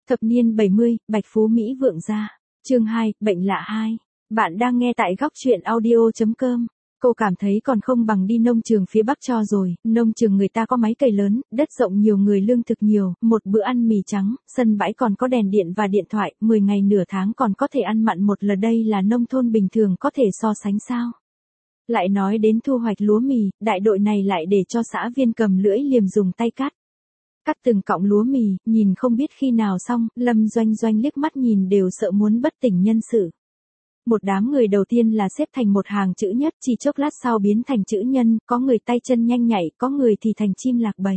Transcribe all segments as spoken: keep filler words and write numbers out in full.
Thập niên bảy mươi, Bạch Phú Mỹ vượng gia. Chương hai, bệnh lạ hai. Bạn đang nghe tại góc truyện audio chấm com. Cô cảm thấy còn không bằng đi nông trường phía Bắc cho rồi, nông trường người ta có máy cày lớn, đất rộng nhiều người lương thực nhiều, một bữa ăn mì trắng, sân bãi còn có đèn điện và điện thoại, mười ngày nửa tháng còn có thể ăn mặn một lần, đây là nông thôn bình thường có thể so sánh sao. Lại nói đến thu hoạch lúa mì, đại đội này lại để cho xã viên cầm lưỡi liềm dùng tay cắt. Cắt từng cọng lúa mì, nhìn không biết khi nào xong, Lâm Doanh Doanh liếc mắt nhìn đều sợ muốn bất tỉnh nhân sự. Một đám người đầu tiên là xếp thành một hàng chữ nhất, chỉ chốc lát sau biến thành chữ nhân, có người tay chân nhanh nhạy, có người thì thành chim lạc bầy.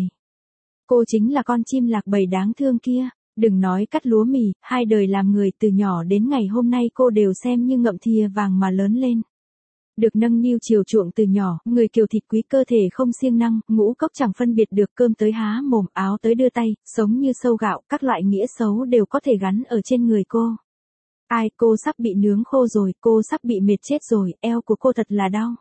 Cô chính là con chim lạc bầy đáng thương kia, đừng nói cắt lúa mì, hai đời làm người từ nhỏ đến ngày hôm nay cô đều xem như ngậm thìa vàng mà lớn lên. Được nâng niu chiều chuộng từ nhỏ, người kiều thịt quý cơ thể không siêng năng, ngũ cốc chẳng phân biệt được, cơm tới há mồm, áo tới đưa tay, sống như sâu gạo, các loại nghĩa xấu đều có thể gắn ở trên người cô. Ai, cô sắp bị nướng khô rồi, cô sắp bị mệt chết rồi, eo của cô thật là đau.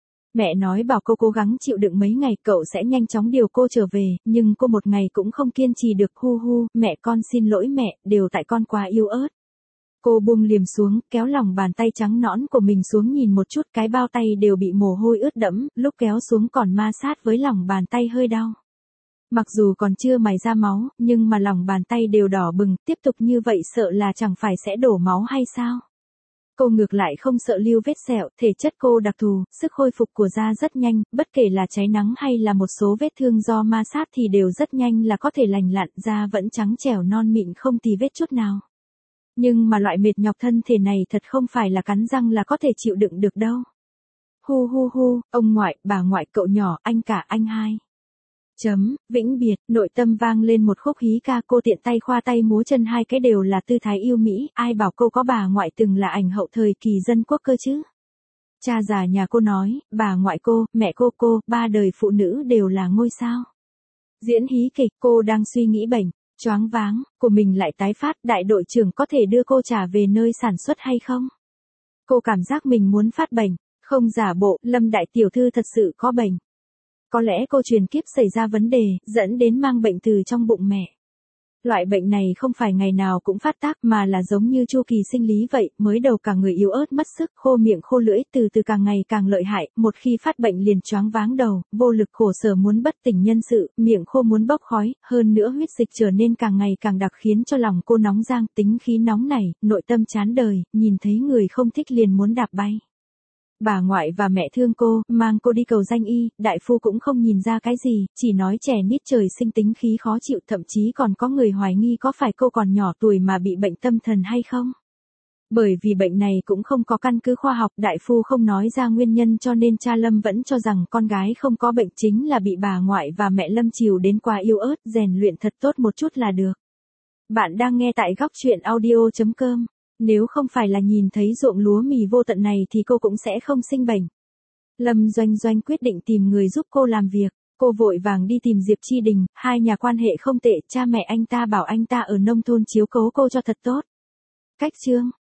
Mẹ nói bảo cô cố gắng chịu đựng mấy ngày, cậu sẽ nhanh chóng điều cô trở về, nhưng cô một ngày cũng không kiên trì được, hu hu, mẹ con xin lỗi mẹ, đều tại con quá yếu ớt. Cô buông liềm xuống, kéo lòng bàn tay trắng nõn của mình xuống nhìn một chút, cái bao tay đều bị mồ hôi ướt đẫm, lúc kéo xuống còn ma sát với lòng bàn tay hơi đau. Mặc dù còn chưa mài ra máu, nhưng mà lòng bàn tay đều đỏ bừng, tiếp tục như vậy sợ là chẳng phải sẽ đổ máu hay sao? Cô ngược lại không sợ lưu vết sẹo, thể chất cô đặc thù, sức hồi phục của da rất nhanh, bất kể là cháy nắng hay là một số vết thương do ma sát thì đều rất nhanh là có thể lành lặn, da vẫn trắng trẻo non mịn không tì vết chút nào. Nhưng mà loại mệt nhọc thân thể này thật không phải là cắn răng là có thể chịu đựng được đâu. Hu hu hu, ông ngoại, bà ngoại, cậu nhỏ, anh cả, anh hai. Chấm, vĩnh biệt, nội tâm vang lên một khúc hí ca, cô tiện tay khoa tay múa chân, hai cái đều là tư thái yêu mỹ, ai bảo cô có bà ngoại từng là ảnh hậu thời kỳ dân quốc cơ chứ. Cha già nhà cô nói, bà ngoại cô, mẹ cô cô, ba đời phụ nữ đều là ngôi sao. Diễn hí kịch, cô đang suy nghĩ bệnh, choáng váng, của mình lại tái phát, đại đội trưởng có thể đưa cô trả về nơi sản xuất hay không? Cô cảm giác mình muốn phát bệnh, không giả bộ, Lâm đại tiểu thư thật sự có bệnh. Có lẽ cô truyền kiếp xảy ra vấn đề, dẫn đến mang bệnh từ trong bụng mẹ. Loại bệnh này không phải ngày nào cũng phát tác mà là giống như chu kỳ sinh lý vậy, mới đầu cả người yếu ớt mất sức, khô miệng khô lưỡi, từ từ càng ngày càng lợi hại, một khi phát bệnh liền choáng váng đầu, vô lực khổ sở muốn bất tỉnh nhân sự, miệng khô muốn bốc khói, hơn nữa huyết dịch trở nên càng ngày càng đặc khiến cho lòng cô nóng rang, tính khí nóng nảy, nội tâm chán đời, nhìn thấy người không thích liền muốn đạp bay. Bà ngoại và mẹ thương cô, mang cô đi cầu danh y, đại phu cũng không nhìn ra cái gì, chỉ nói trẻ nít trời sinh tính khí khó chịu, thậm chí còn có người hoài nghi có phải cô còn nhỏ tuổi mà bị bệnh tâm thần hay không. Bởi vì bệnh này cũng không có căn cứ khoa học, đại phu không nói ra nguyên nhân cho nên cha Lâm vẫn cho rằng con gái không có bệnh chính là bị bà ngoại và mẹ Lâm chiều đến quá yếu ớt, rèn luyện thật tốt một chút là được. Bạn đang nghe tại góc truyện audio chấm com. Nếu không phải là nhìn thấy ruộng lúa mì vô tận này thì cô cũng sẽ không sinh bệnh. Lâm Doanh Doanh quyết định tìm người giúp cô làm việc. Cô vội vàng đi tìm Diệp Chi Đình, hai nhà quan hệ không tệ, cha mẹ anh ta bảo anh ta ở nông thôn chiếu cố cô cho thật tốt. Cách chương